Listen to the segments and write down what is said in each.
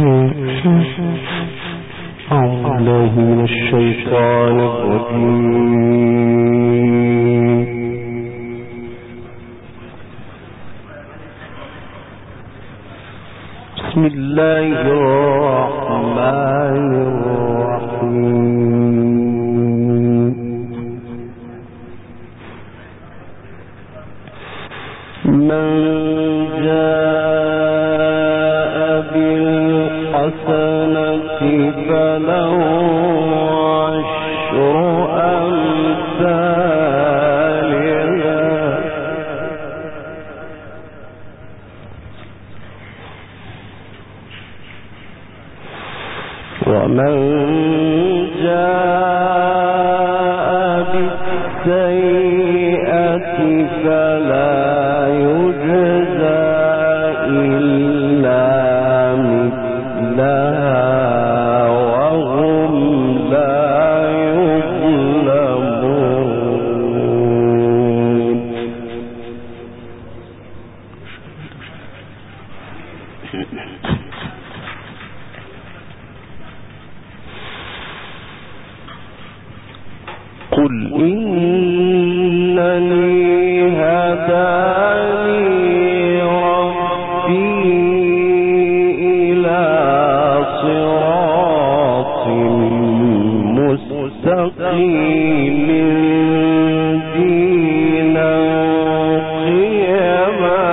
الله من الشيطان الرجيم. بسم الله الرحمن الرحيم. من جاء بالحسنة فله عشر أمثالها ومن جاء بالسيئة فلا يجزى إلا مثلها وهم لا يظلمون. قل إنني هداني ربي إلى صراط مستقيم دينا قيما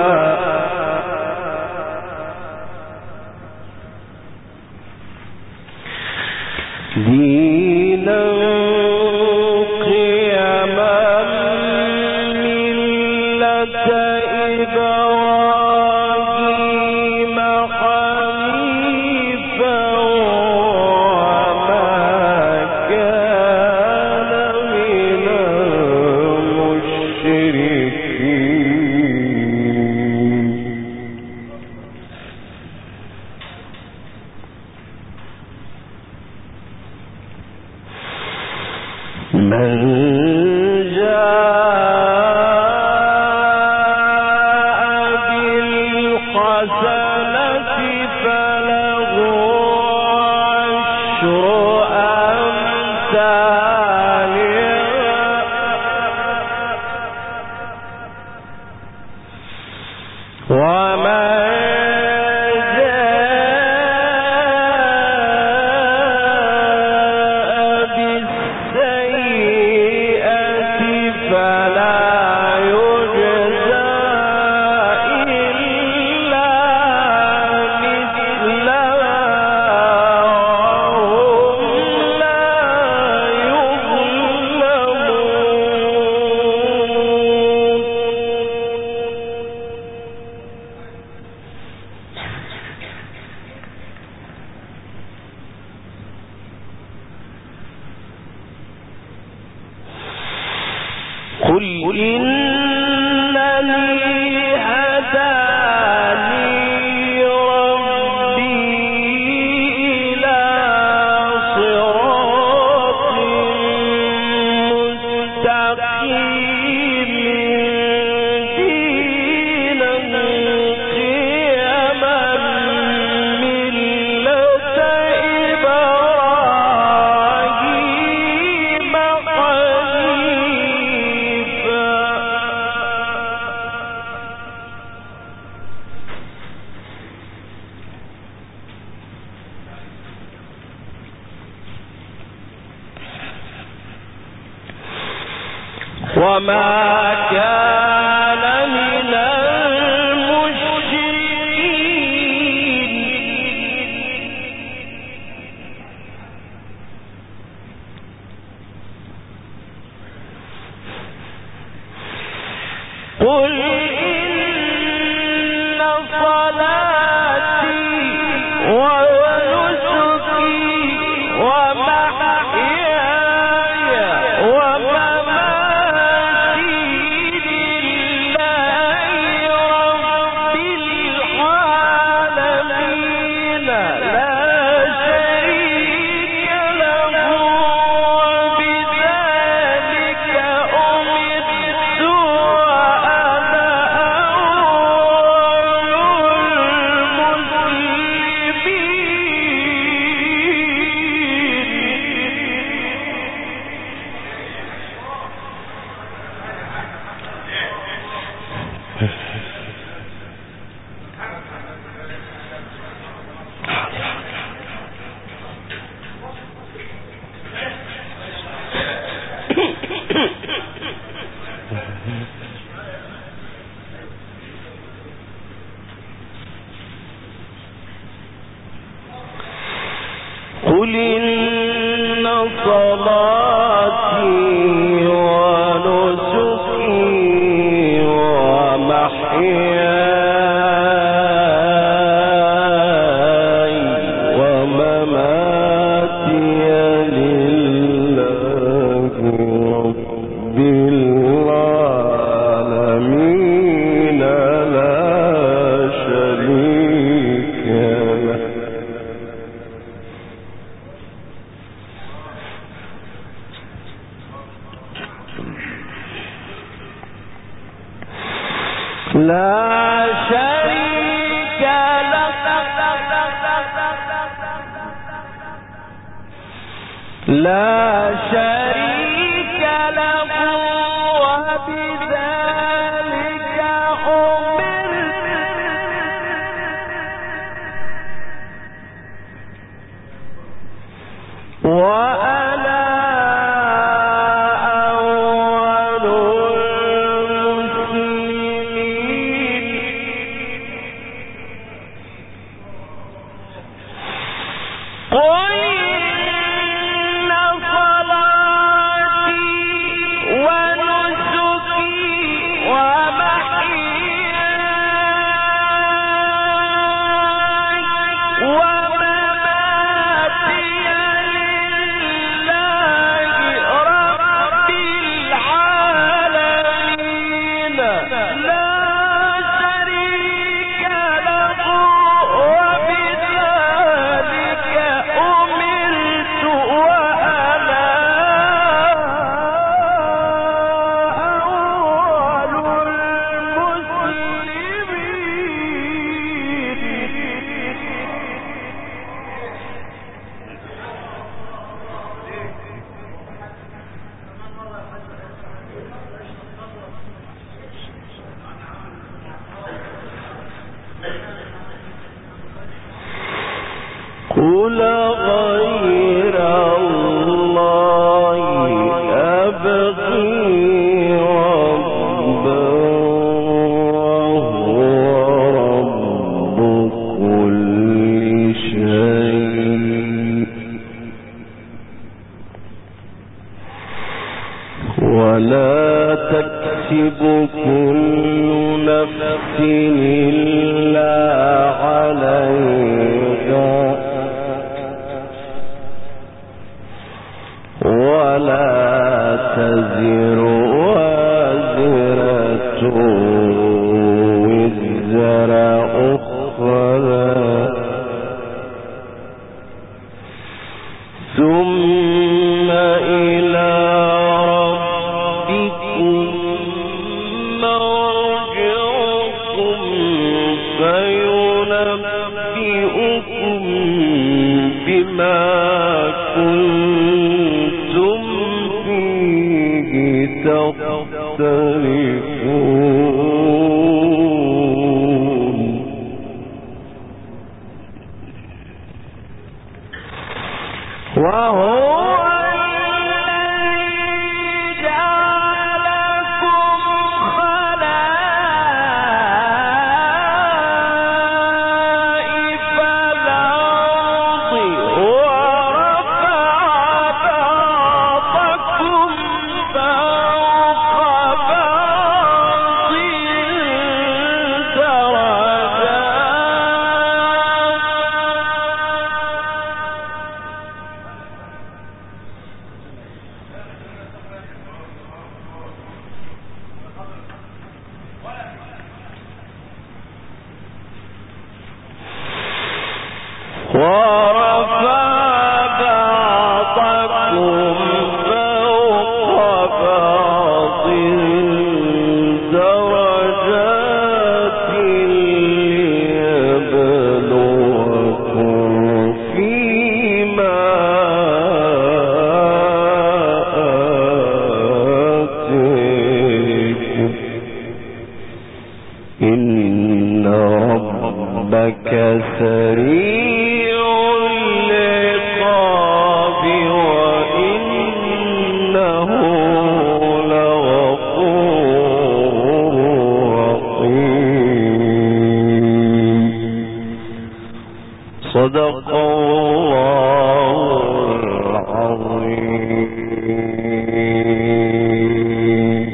وما كان من المشركين. قل إن صلاتي ونسكي ومحياي ومماتي لله قل إن صلاتي ونسكي ومحياي ومماتي لله رب العالمين لا شريك له. لا شريك له لا شريك له وبذلك أمرت وأنا أول المسلمين. قل إن صلاتي ونسكي ومحياي ومماتي لله رب العالمين لا شريك له وبذلك أمرت وأنا أول المسلمين. قل غير الله أبغي ربا وهو رب كل شيء ولا تكسب كل نفس إلا عليها ولا تزر وازرة وزر أخرى ثم إلى ربكم مرجعكم فينبئكم بما كنتم فيه تختلفون. وهو الذي جعلكم خلائف الأرض ورفع بعضكم فوق بعض درجات ليبلوكم فيما آتيكم إن ربك سريع العقاب وإنه لغفور رحيم. صدق الله العظيم.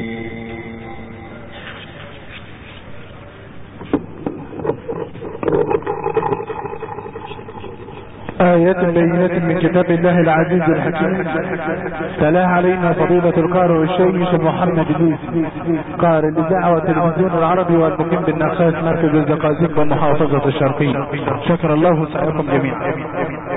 آيات بينات من كتاب الله العزيز الحكيم تلاها علينا فضيلة القارئ الشيخ محمد يوسف قارئ للإذاعة والتلفزيون العربي والمقيم بالنخاس مركز الزقازيق والمحافظة الشرقية. شكر الله سعيكم جميعا.